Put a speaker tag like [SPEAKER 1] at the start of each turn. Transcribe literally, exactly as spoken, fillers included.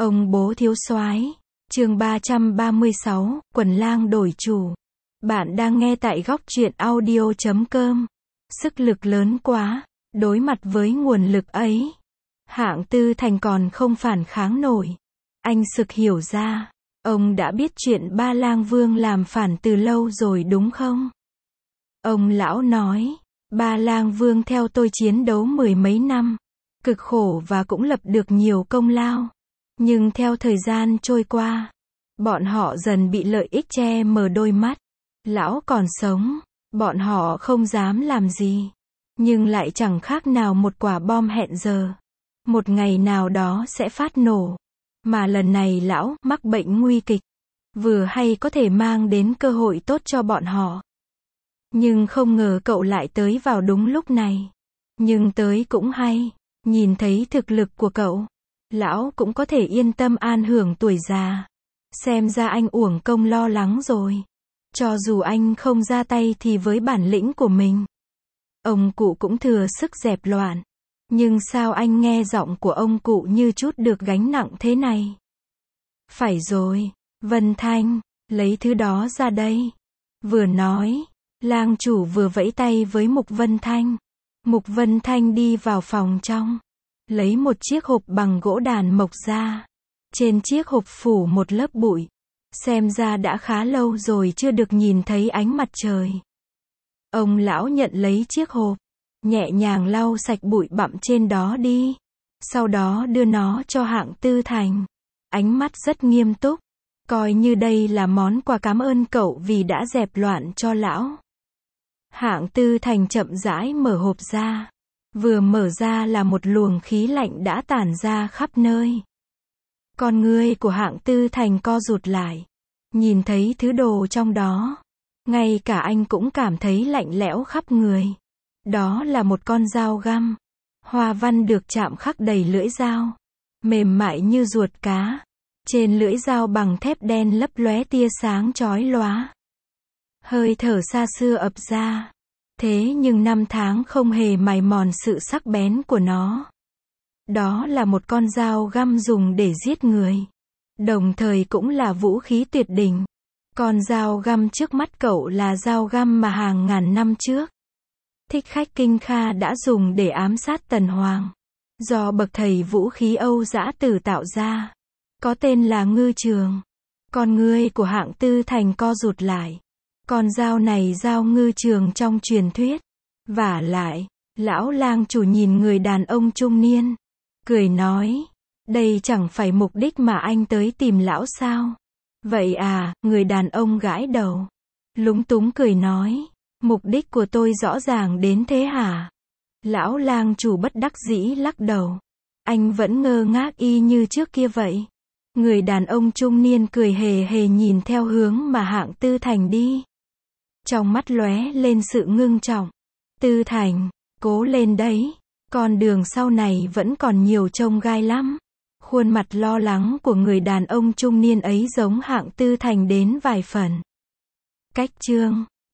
[SPEAKER 1] Ông bố thiếu soái. Chương ba trăm ba mươi sáu, Quần lang đổi chủ. Bạn đang nghe tại góc truyện audio chấm com. Sức lực lớn quá, đối mặt với nguồn lực ấy, Hạng Tư Thành còn không phản kháng nổi. Anh sực hiểu ra, ông đã biết chuyện Ba Lang Vương làm phản từ lâu rồi đúng không? Ông lão nói, Ba Lang Vương theo tôi chiến đấu mười mấy năm, cực khổ và cũng lập được nhiều công lao. Nhưng theo thời gian trôi qua, bọn họ dần bị lợi ích che mờ đôi mắt. Lão còn sống, bọn họ không dám làm gì, nhưng lại chẳng khác nào một quả bom hẹn giờ. Một ngày nào đó sẽ phát nổ. Mà lần này lão mắc bệnh nguy kịch, vừa hay có thể mang đến cơ hội tốt cho bọn họ. Nhưng không ngờ cậu lại tới vào đúng lúc này. Nhưng tới cũng hay, nhìn thấy thực lực của cậu, lão cũng có thể yên tâm an hưởng tuổi già. Xem ra anh uổng công lo lắng rồi. Cho dù anh không ra tay thì với bản lĩnh của mình, ông cụ cũng thừa sức dẹp loạn. Nhưng sao anh nghe giọng của ông cụ như chút được gánh nặng thế này? Phải rồi, Vân Thanh, lấy thứ đó ra đây. Vừa nói, lang chủ vừa vẫy tay với Mục Vân Thanh. Mục Vân Thanh đi vào phòng trong, lấy một chiếc hộp bằng gỗ đàn mộc ra. Trên chiếc hộp phủ một lớp bụi. Xem ra đã khá lâu rồi chưa được nhìn thấy ánh mặt trời. Ông lão nhận lấy chiếc hộp, nhẹ nhàng lau sạch bụi bặm trên đó đi. Sau đó đưa nó cho Hạng Tư Thành. Ánh mắt rất nghiêm túc. Coi như đây là món quà cảm ơn cậu vì đã dẹp loạn cho lão. Hạng Tư Thành chậm rãi mở hộp ra. Vừa mở ra là một luồng khí lạnh đã tản ra khắp nơi. Con ngươi của Hạng Tư Thành co rụt lại. Nhìn thấy thứ đồ trong đó, ngay cả anh cũng cảm thấy lạnh lẽo khắp người. Đó là một con dao găm. Hoa văn được chạm khắc đầy lưỡi dao, mềm mại như ruột cá. Trên lưỡi dao bằng thép đen lấp lóe tia sáng chói lóa. Hơi thở xa xưa ập ra. Thế nhưng năm tháng không hề mài mòn sự sắc bén của nó. Đó là một con dao găm dùng để giết người, đồng thời cũng là vũ khí tuyệt đỉnh. Con dao găm trước mắt cậu là dao găm mà hàng ngàn năm trước, Thích Khách Kinh Kha đã dùng để ám sát Tần Hoàng. Do bậc thầy vũ khí Âu Dã Tử tạo ra, có tên là Ngư Trường. Con ngươi của Hạng Tư Thành co rụt lại. Con dao này dao Ngư Trường trong truyền thuyết. Vả lại, lão lang chủ nhìn người đàn ông trung niên, cười nói, đây chẳng phải mục đích mà anh tới tìm lão sao? Vậy à, người đàn ông gãi đầu, lúng túng cười nói, mục đích của tôi rõ ràng đến thế hả? Lão lang chủ bất đắc dĩ lắc đầu. Anh vẫn ngơ ngác y như trước kia vậy. Người đàn ông trung niên cười hề hề nhìn theo hướng mà Hạng Tư Thành đi. Trong mắt lóe lên sự ngưng trọng. Tư Thành, cố lên đấy. Con đường sau này vẫn còn nhiều chông gai lắm. Khuôn mặt lo lắng của người đàn ông trung niên ấy giống Hạng Tư Thành đến vài phần. Cách chương